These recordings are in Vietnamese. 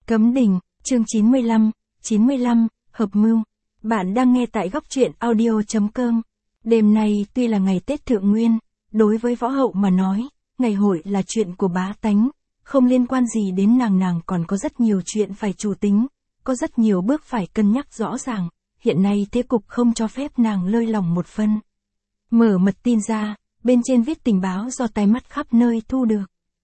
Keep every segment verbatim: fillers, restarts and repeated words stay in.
Cấm đình, chương chín mươi lăm, chín mươi lăm, hợp mưu. Bạn đang nghe tại góc truyện audio chấm com. Đêm nay tuy là ngày Tết Thượng Nguyên, đối với võ hậu mà nói, ngày hội là chuyện của bá tánh, không liên quan gì đến nàng nàng còn có rất nhiều chuyện phải chủ tính, có rất nhiều bước phải cân nhắc rõ ràng, hiện nay thế cục không cho phép nàng lơi lỏng một phân. Mở mật tin ra, bên trên viết tình báo do tai mắt khắp nơi thu được.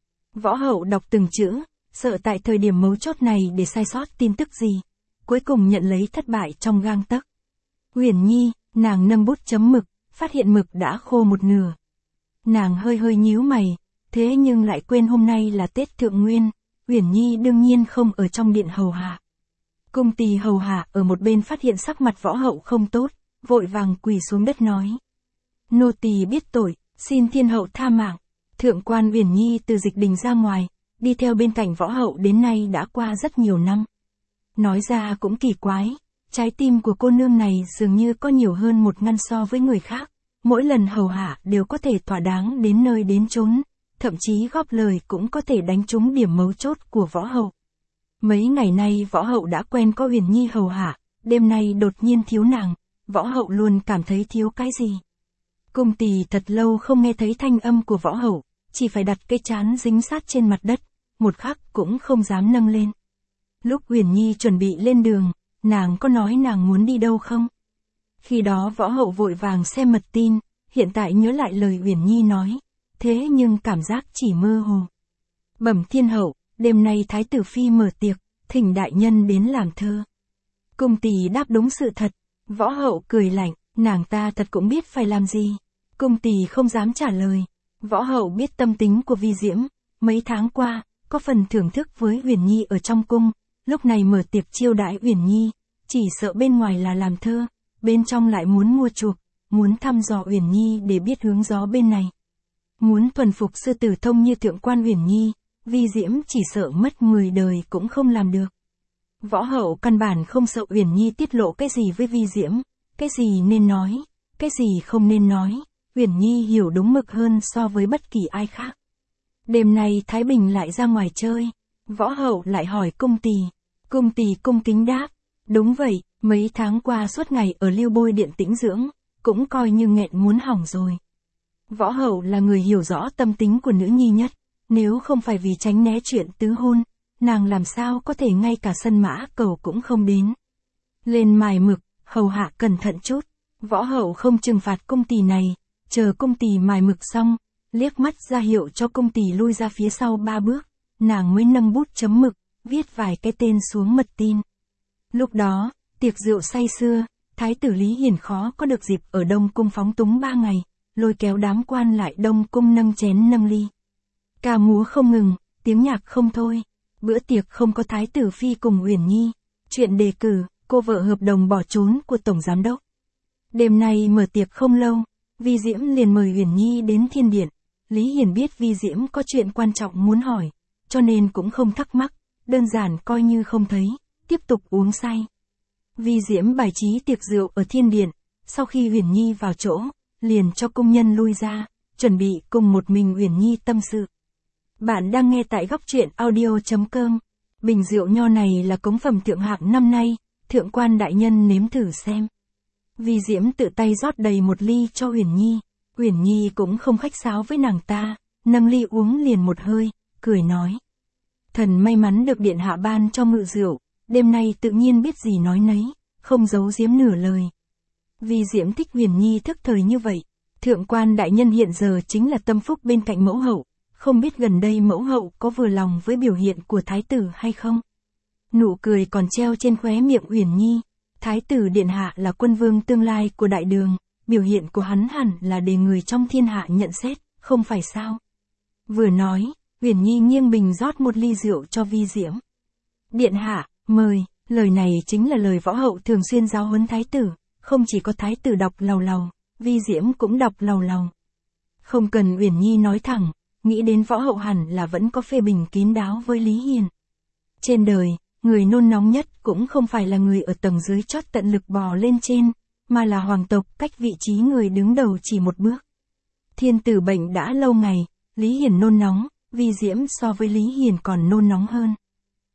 Võ hậu đọc từng chữ, sợ tại thời điểm mấu chốt này để sai sót tin tức gì, cuối cùng nhận lấy thất bại trong gang tấc. Uyển Nhi, nàng nâng bút chấm mực, phát hiện mực đã khô một nửa. Nàng hơi hơi nhíu mày, thế nhưng lại quên hôm nay là Tết Thượng Nguyên, Uyển Nhi đương nhiên không ở trong điện hầu hạ. Cung tỳ hầu hạ ở một bên phát hiện sắc mặt võ hậu không tốt, vội vàng quỳ xuống đất nói: nô tỳ biết tội, xin thiên hậu tha mạng. Thượng quan Uyển Nhi từ dịch đình ra ngoài, đi theo bên cạnh võ hậu đến nay đã qua rất nhiều năm. Nói ra cũng kỳ quái, trái tim của cô nương này dường như có nhiều hơn một ngăn so với người khác, mỗi lần hầu hạ đều có thể thỏa đáng đến nơi đến chốn, thậm chí góp lời cũng có thể đánh trúng điểm mấu chốt của võ hậu. Mấy ngày nay võ hậu đã quen có Uyển Nhi hầu hạ, đêm nay đột nhiên thiếu nàng, võ hậu luôn cảm thấy thiếu cái gì. Cung tỳ thật lâu không nghe thấy thanh âm của võ hậu, chỉ phải đặt cái trán dính sát trên mặt đất, một khắc cũng không dám nâng lên. Lúc Uyển Nhi chuẩn bị lên đường, nàng có nói nàng muốn đi đâu không? Khi đó võ hậu vội vàng xem mật tin, hiện tại nhớ lại lời Uyển Nhi nói, thế nhưng cảm giác chỉ mơ hồ. Bẩm thiên hậu, đêm nay thái tử phi mở tiệc, thỉnh đại nhân đến làm thơ. Cung tỳ đáp đúng sự thật, võ hậu cười lạnh, nàng ta thật cũng biết phải làm gì. Cung tỳ không dám trả lời. Võ hậu biết tâm tính của Vi Diễm, mấy tháng qua, có phần thưởng thức với Uyển Nhi ở trong cung, lúc này mở tiệc chiêu đãi Uyển Nhi, chỉ sợ bên ngoài là làm thơ, bên trong lại muốn mua chuộc, muốn thăm dò Uyển Nhi để biết hướng gió bên này. Muốn thuần phục sư tử thông như thượng quan Uyển Nhi, Vi Diễm chỉ sợ mất mười đời cũng không làm được. Võ hậu căn bản không sợ Uyển Nhi tiết lộ cái gì với Vi Diễm, cái gì nên nói, cái gì không nên nói. Uyển Nhi hiểu đúng mực hơn so với bất kỳ ai khác. Đêm nay Thái Bình lại ra ngoài chơi, võ hậu lại hỏi cung tỳ, cung tỳ cung kính đáp, đúng vậy, mấy tháng qua suốt ngày ở Lưu Bôi điện tĩnh dưỡng, cũng coi như nghẹn muốn hỏng rồi. Võ hậu là người hiểu rõ tâm tính của nữ nhi nhất, nếu không phải vì tránh né chuyện tứ hôn, nàng làm sao có thể ngay cả sân mã cầu cũng không đến. Lên mài mực, hầu hạ cẩn thận chút, võ hậu không trừng phạt cung tỳ này. Chờ cung tỳ mài mực xong, liếc mắt ra hiệu cho cung tỳ lui ra phía sau ba bước, nàng mới nâng bút chấm mực, viết vài cái tên xuống mật tin. Lúc đó, tiệc rượu say sưa, thái tử Lý Hiển khó có được dịp ở Đông Cung phóng túng ba ngày, lôi kéo đám quan lại Đông Cung nâng chén nâng ly. Ca múa không ngừng, tiếng nhạc không thôi, bữa tiệc không có thái tử phi cùng Uyển Nhi, chuyện đề cử, cô vợ hợp đồng bỏ trốn của tổng giám đốc. Đêm nay mở tiệc không lâu, Vi Diễm liền mời Uyển Nhi đến thiên điện. Lý Hiển biết Vi Diễm có chuyện quan trọng muốn hỏi, cho nên cũng không thắc mắc, đơn giản coi như không thấy, tiếp tục uống say. Vi Diễm bài trí tiệc rượu ở thiên điện, sau khi Uyển Nhi vào chỗ, liền cho công nhân lui ra, chuẩn bị cùng một mình Uyển Nhi tâm sự. Bạn đang nghe tại góc truyện audio chấm com. Bình rượu nho này là cống phẩm thượng hạng năm nay, thượng quan đại nhân nếm thử xem. Vi Diễm tự tay rót đầy một ly cho Uyển Nhi, Uyển Nhi cũng không khách sáo với nàng ta, nâng ly uống liền một hơi, cười nói: thần may mắn được điện hạ ban cho ngự rượu, đêm nay tự nhiên biết gì nói nấy, không giấu giếm nửa lời. Vi Diễm thích Uyển Nhi thức thời như vậy, thượng quan đại nhân hiện giờ chính là tâm phúc bên cạnh mẫu hậu, không biết gần đây mẫu hậu có vừa lòng với biểu hiện của thái tử hay không. Nụ cười còn treo trên khóe miệng Uyển Nhi. Thái tử điện hạ là quân vương tương lai của đại đường, biểu hiện của hắn hẳn là để người trong thiên hạ nhận xét, không phải sao? Vừa nói, Uyển Nhi nghiêng bình rót một ly rượu cho Vi Diễm. Điện hạ, mời, lời này chính là lời võ hậu thường xuyên giáo huấn thái tử, không chỉ có thái tử đọc lầu lầu, Vi Diễm cũng đọc lầu lầu. Không cần Uyển Nhi nói thẳng, nghĩ đến võ hậu hẳn là vẫn có phê bình kín đáo với Lý Hiền. Trên đời, người nôn nóng nhất cũng không phải là người ở tầng dưới chót tận lực bò lên trên, mà là hoàng tộc cách vị trí người đứng đầu chỉ một bước. Thiên tử bệnh đã lâu ngày, Lý Hiền nôn nóng, Vi Diễm so với Lý Hiền còn nôn nóng hơn.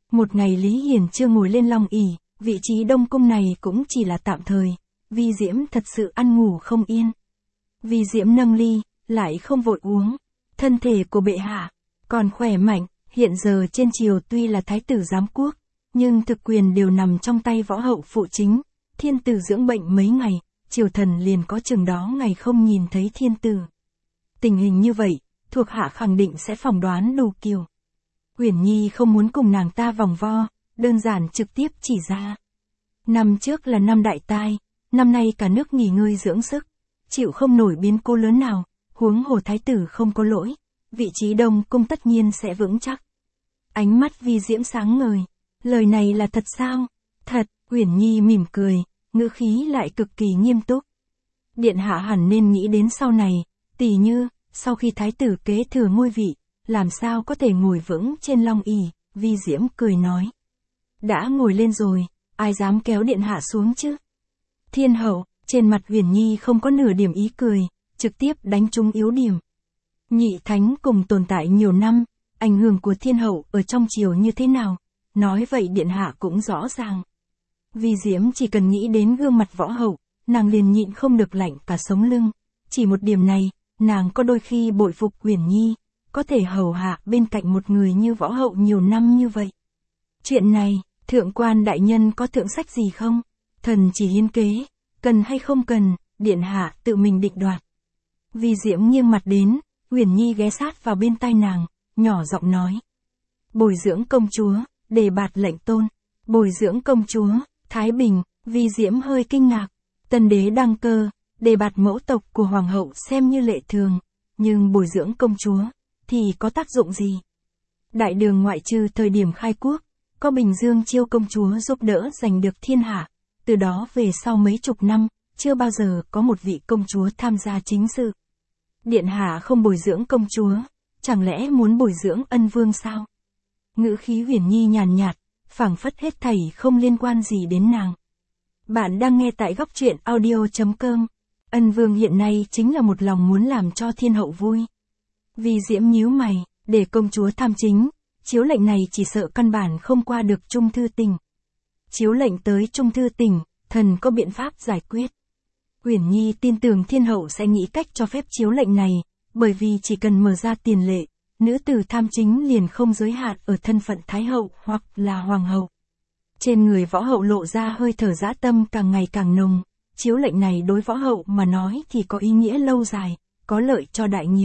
Một ngày Lý Hiền chưa ngồi lên long ỷ, vị trí đông cung này cũng chỉ là tạm thời, Vi Diễm thật sự ăn ngủ không yên. Vi Diễm nâng ly, lại không vội uống. Thân thể của bệ hạ, còn khỏe mạnh, hiện giờ trên triều tuy là thái tử giám quốc, nhưng thực quyền đều nằm trong tay võ hậu phụ chính. Thiên tử dưỡng bệnh mấy ngày, triều thần liền có chừng đó ngày không nhìn thấy thiên tử. Tình hình như vậy, thuộc hạ khẳng định sẽ phỏng đoán đủ kiểu. Uyển Nhi không muốn cùng nàng ta vòng vo, đơn giản trực tiếp chỉ ra. Năm trước là năm đại tai, năm nay cả nước nghỉ ngơi dưỡng sức, chịu không nổi biến cố lớn nào, huống hồ thái tử không có lỗi, vị trí đông cung tất nhiên sẽ vững chắc. Ánh mắt Vi Diễm sáng ngời, lời này là thật sao? Thật, Uyển Nhi mỉm cười, ngữ khí lại cực kỳ nghiêm túc. Điện hạ hẳn nên nghĩ đến sau này, tỉ như, sau khi thái tử kế thừa ngôi vị, làm sao có thể ngồi vững trên long ỷ, Vi Diễm cười nói. Đã ngồi lên rồi, ai dám kéo điện hạ xuống chứ? Thiên hậu, trên mặt Uyển Nhi không có nửa điểm ý cười, trực tiếp đánh trúng yếu điểm. Nhị thánh cùng tồn tại nhiều năm, ảnh hưởng của thiên hậu ở trong triều như thế nào, nói vậy điện hạ cũng rõ ràng. Vi Diễm chỉ cần nghĩ đến gương mặt võ hậu, nàng liền nhịn không được lạnh cả sống lưng. Chỉ một điểm này, nàng có đôi khi bội phục Uyển Nhi, có thể hầu hạ bên cạnh một người như võ hậu nhiều năm như vậy. Chuyện này, thượng quan đại nhân có thượng sách gì không? Thần chỉ hiến kế, cần hay không cần, điện hạ tự mình định đoạt. Vi Diễm nghiêng mặt đến, Uyển Nhi ghé sát vào bên tai nàng, nhỏ giọng nói. Bồi dưỡng công chúa, đề bạt lệnh tôn. Bồi dưỡng công chúa, Thái Bình, Vi Diễm hơi kinh ngạc. Tân đế đăng cơ, đề bạt mẫu tộc của hoàng hậu xem như lệ thường, nhưng bồi dưỡng công chúa, thì có tác dụng gì? Đại đường ngoại trừ thời điểm khai quốc, có Bình Dương chiêu công chúa giúp đỡ giành được thiên hạ, từ đó về sau mấy chục năm, chưa bao giờ có một vị công chúa tham gia chính sự. Điện hạ không bồi dưỡng công chúa, chẳng lẽ muốn bồi dưỡng ân vương sao? Ngữ khí Uyển Nhi nhàn nhạt, phảng phất hết thảy không liên quan gì đến nàng. Bạn đang nghe tại góc truyện audio chấm com. Ân vương hiện nay chính là một lòng muốn làm cho thiên hậu vui. Vi Diễm nhíu mày, để công chúa tham chính, chiếu lệnh này chỉ sợ căn bản không qua được Trung Thư Tỉnh. Chiếu lệnh tới Trung Thư Tỉnh, thần có biện pháp giải quyết. Uyển Nhi tin tưởng thiên hậu sẽ nghĩ cách cho phép chiếu lệnh này, bởi vì chỉ cần mở ra tiền lệ, nữ tử tham chính liền không giới hạn ở thân phận thái hậu hoặc là hoàng hậu. Trên người võ hậu lộ ra hơi thở dã tâm càng ngày càng nồng, chiếu lệnh này đối võ hậu mà nói thì có ý nghĩa lâu dài, có lợi cho đại nghiệp.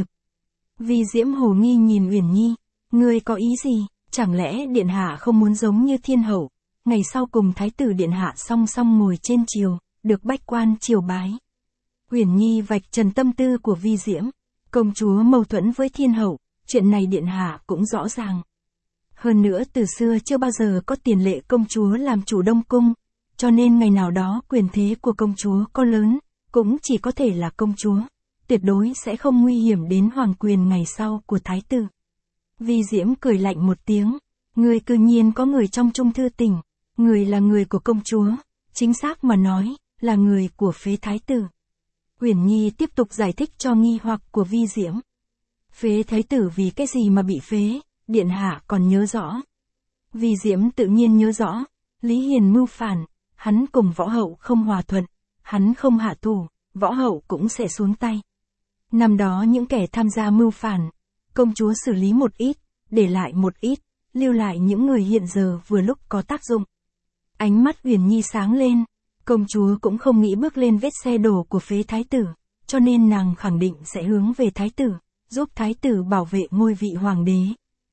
Vi Diễm hồ nghi nhìn Uyển Nhi, ngươi có ý gì, chẳng lẽ điện hạ không muốn giống như thiên hậu, ngày sau cùng thái tử điện hạ song song ngồi trên triều, được bách quan triều bái. Uyển Nhi vạch trần tâm tư của Vi Diễm, công chúa mâu thuẫn với thiên hậu, chuyện này điện hạ cũng rõ ràng. Hơn nữa từ xưa chưa bao giờ có tiền lệ công chúa làm chủ đông cung, cho nên ngày nào đó quyền thế của công chúa có lớn, cũng chỉ có thể là công chúa, tuyệt đối sẽ không nguy hiểm đến hoàng quyền ngày sau của thái tử. Vi Diễm cười lạnh một tiếng, người cư nhiên có người trong Trung Thư Tỉnh, người là người của công chúa, chính xác mà nói, là người của phế thái tử. Uyển Nhi tiếp tục giải thích cho nghi hoặc của Vi Diễm. Phế thái tử vì cái gì mà bị phế, điện hạ còn nhớ rõ. Vi Diễm tự nhiên nhớ rõ, Lý Hiền mưu phản, hắn cùng võ hậu không hòa thuận, hắn không hạ thủ, võ hậu cũng sẽ xuống tay. Năm đó những kẻ tham gia mưu phản, công chúa xử lý một ít, để lại một ít, lưu lại những người hiện giờ vừa lúc có tác dụng. Ánh mắt Uyển Nhi sáng lên, công chúa cũng không nghĩ bước lên vết xe đổ của phế thái tử, cho nên nàng khẳng định sẽ hướng về thái tử, giúp thái tử bảo vệ ngôi vị hoàng đế.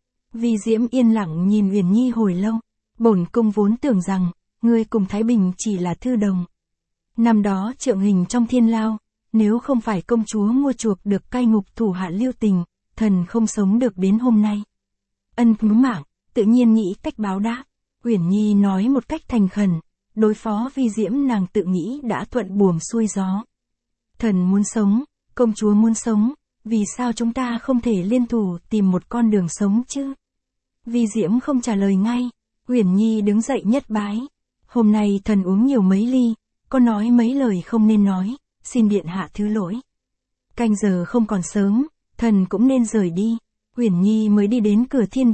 Vi Diễm yên lặng nhìn Uyển Nhi hồi lâu, bổn cung vốn tưởng rằng, ngươi cùng Thái Bình chỉ là thư đồng. Năm đó Trượng Hình trong thiên lao, nếu không phải công chúa mua chuộc được cai ngục thủ hạ Lưu Tình, thần không sống được đến hôm nay. Ân cứu mạng, tự nhiên nghĩ cách báo đáp. Uyển Nhi nói một cách thành khẩn, đối phó Vi Diễm nàng tự nghĩ đã thuận buồm xuôi gió. Thần muốn sống, công chúa muốn sống, vì sao chúng ta không thể liên thủ tìm một con đường sống chứ? Vi Diễm không trả lời ngay, Uyển Nhi đứng dậy nhất bái. Hôm nay thần uống nhiều mấy ly, có nói mấy lời không nên nói, xin điện hạ thứ lỗi. Canh giờ không còn sớm, thần cũng nên rời đi. Uyển Nhi mới đi đến cửa thiên điện,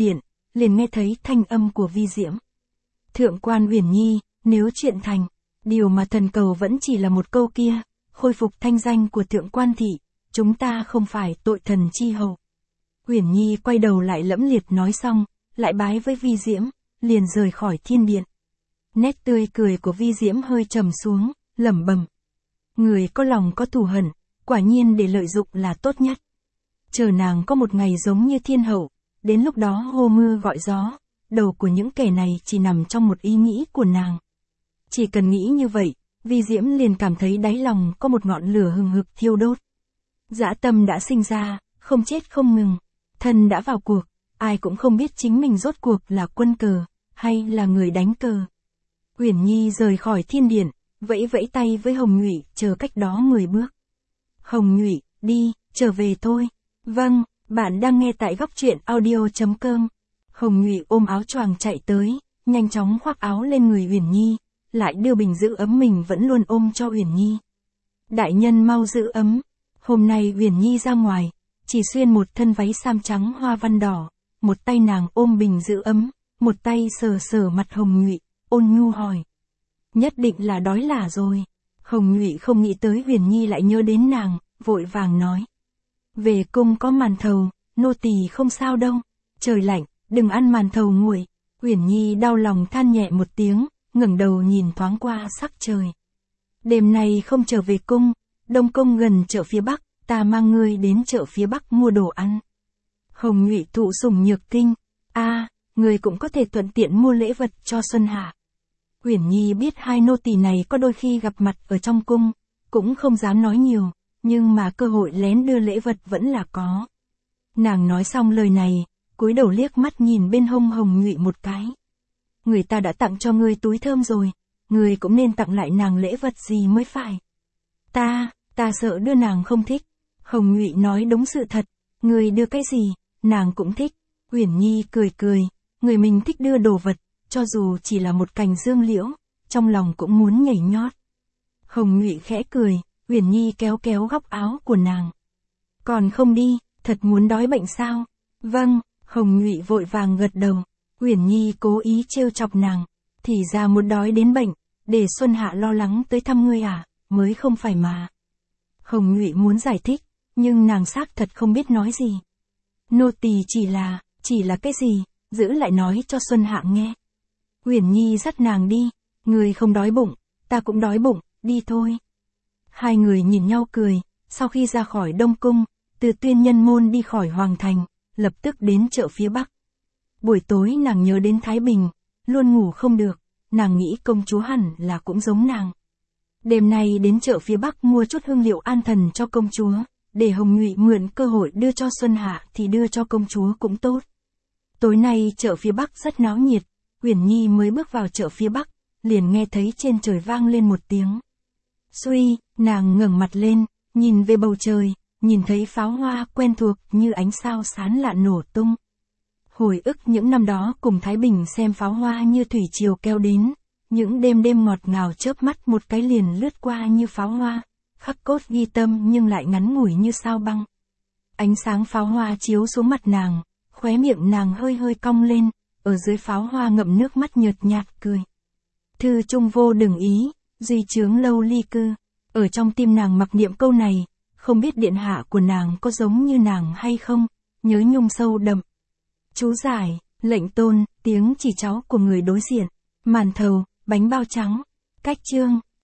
liền nghe thấy thanh âm của Vi Diễm. Thượng quan Uyển Nhi, nếu chuyện thành, điều mà thần cầu vẫn chỉ là một câu kia, khôi phục thanh danh của thượng quan thị, chúng ta không phải tội thần chi hậu. Uyển Nhi quay đầu lại lẫm liệt nói xong, lại bái với Vi Diễm, liền rời khỏi thiên điện. Nét tươi cười của Vi Diễm hơi trầm xuống, lẩm bẩm. Người có lòng có thù hận, quả nhiên để lợi dụng là tốt nhất. Chờ nàng có một ngày giống như thiên hậu, đến lúc đó hô mưa gọi gió, đầu của những kẻ này chỉ nằm trong một ý nghĩ của nàng. Chỉ cần nghĩ như vậy, Vi Diễm liền cảm thấy đáy lòng có một ngọn lửa hừng hực thiêu đốt. Dã tâm đã sinh ra, không chết không ngừng. Thân đã vào cuộc, ai cũng không biết chính mình rốt cuộc là quân cờ, hay là người đánh cờ. Uyển Nhi rời khỏi thiên điện, vẫy vẫy tay với Hồng Nhụy, chờ cách đó mười bước. Hồng Nhụy, đi, trở về thôi. Vâng, bạn đang nghe tại góc truyện audio chấm com. Hồng Nhụy ôm áo choàng chạy tới, nhanh chóng khoác áo lên người Uyển Nhi, lại đưa bình giữ ấm mình vẫn luôn ôm cho Uyển Nhi. Đại nhân mau giữ ấm. Hôm nay Uyển Nhi ra ngoài, chỉ xuyên một thân váy sam trắng hoa văn đỏ, một tay nàng ôm bình giữ ấm, một tay sờ sờ mặt Hồng Nhụy, ôn nhu hỏi. Nhất định là đói lả rồi. Hồng Nhụy không nghĩ tới Uyển Nhi lại nhớ đến nàng, vội vàng nói. Về cung có màn thầu, nô tỳ không sao đâu. Trời lạnh, đừng ăn màn thầu nguội. Uyển Nhi đau lòng than nhẹ một tiếng, ngẩng đầu nhìn thoáng qua sắc trời. Đêm nay không trở về cung, Đông Cung gần chợ phía Bắc, ta mang ngươi đến chợ phía Bắc mua đồ ăn. Hồng Nhụy thụ sủng nhược kinh. A, à, ngươi cũng có thể thuận tiện mua lễ vật cho Xuân Hạ. Uyển Nhi biết hai nô tỳ này có đôi khi gặp mặt ở trong cung, cũng không dám nói nhiều, nhưng mà cơ hội lén đưa lễ vật vẫn là có. Nàng nói xong lời này, cúi đầu liếc mắt nhìn bên hông Hồng Nhụy một cái. Người ta đã tặng cho ngươi túi thơm rồi, ngươi cũng nên tặng lại nàng lễ vật gì mới phải. Ta, ta sợ đưa nàng không thích. Hồng Nhụy nói đúng sự thật, ngươi đưa cái gì, nàng cũng thích. Uyển Nhi cười cười, người mình thích đưa đồ vật, cho dù chỉ là một cành dương liễu, trong lòng cũng muốn nhảy nhót. Hồng Nhụy khẽ cười, Uyển Nhi kéo kéo góc áo của nàng. Còn không đi, thật muốn đói bệnh sao? Vâng, Hồng Nhụy vội vàng gật đầu. Uyển Nhi cố ý trêu chọc nàng, thì ra muốn đói đến bệnh, để Xuân Hạ lo lắng tới thăm ngươi à, mới không phải mà. Hồng Nhụy muốn giải thích, nhưng nàng xác thật không biết nói gì. Nô tỳ chỉ là, chỉ là cái gì, giữ lại nói cho Xuân Hạ nghe. Uyển Nhi dắt nàng đi, người không đói bụng, ta cũng đói bụng, đi thôi. Hai người nhìn nhau cười, sau khi ra khỏi Đông Cung, từ Tuyên Nhân Môn đi khỏi Hoàng Thành, lập tức đến chợ phía Bắc. Buổi tối nàng nhớ đến Thái Bình, luôn ngủ không được, nàng nghĩ công chúa hẳn là cũng giống nàng. Đêm nay đến chợ phía Bắc mua chút hương liệu an thần cho công chúa, để Hồng Nhụy mượn cơ hội đưa cho Xuân Hạ thì đưa cho công chúa cũng tốt. Tối nay chợ phía Bắc rất náo nhiệt, Uyển Nhi mới bước vào chợ phía Bắc, liền nghe thấy trên trời vang lên một tiếng. Suy, nàng ngẩng mặt lên, nhìn về bầu trời, nhìn thấy pháo hoa quen thuộc như ánh sao sáng lạ nổ tung. Hồi ức những năm đó cùng Thái Bình xem pháo hoa như thủy triều kéo đến, những đêm đêm ngọt ngào chớp mắt một cái liền lướt qua như pháo hoa, khắc cốt ghi tâm nhưng lại ngắn ngủi như sao băng. Ánh sáng pháo hoa chiếu xuống mặt nàng, khóe miệng nàng hơi hơi cong lên, ở dưới pháo hoa ngậm nước mắt nhợt nhạt cười. Thư trung vô đừng ý, duy chướng lâu ly cư. Ở trong tim nàng mặc niệm câu này, không biết điện hạ của nàng có giống như nàng hay không, nhớ nhung sâu đậm. Chú giải, lệnh tôn, tiếng chỉ cháu của người đối diện, màn thầu, bánh bao trắng. Cách chương,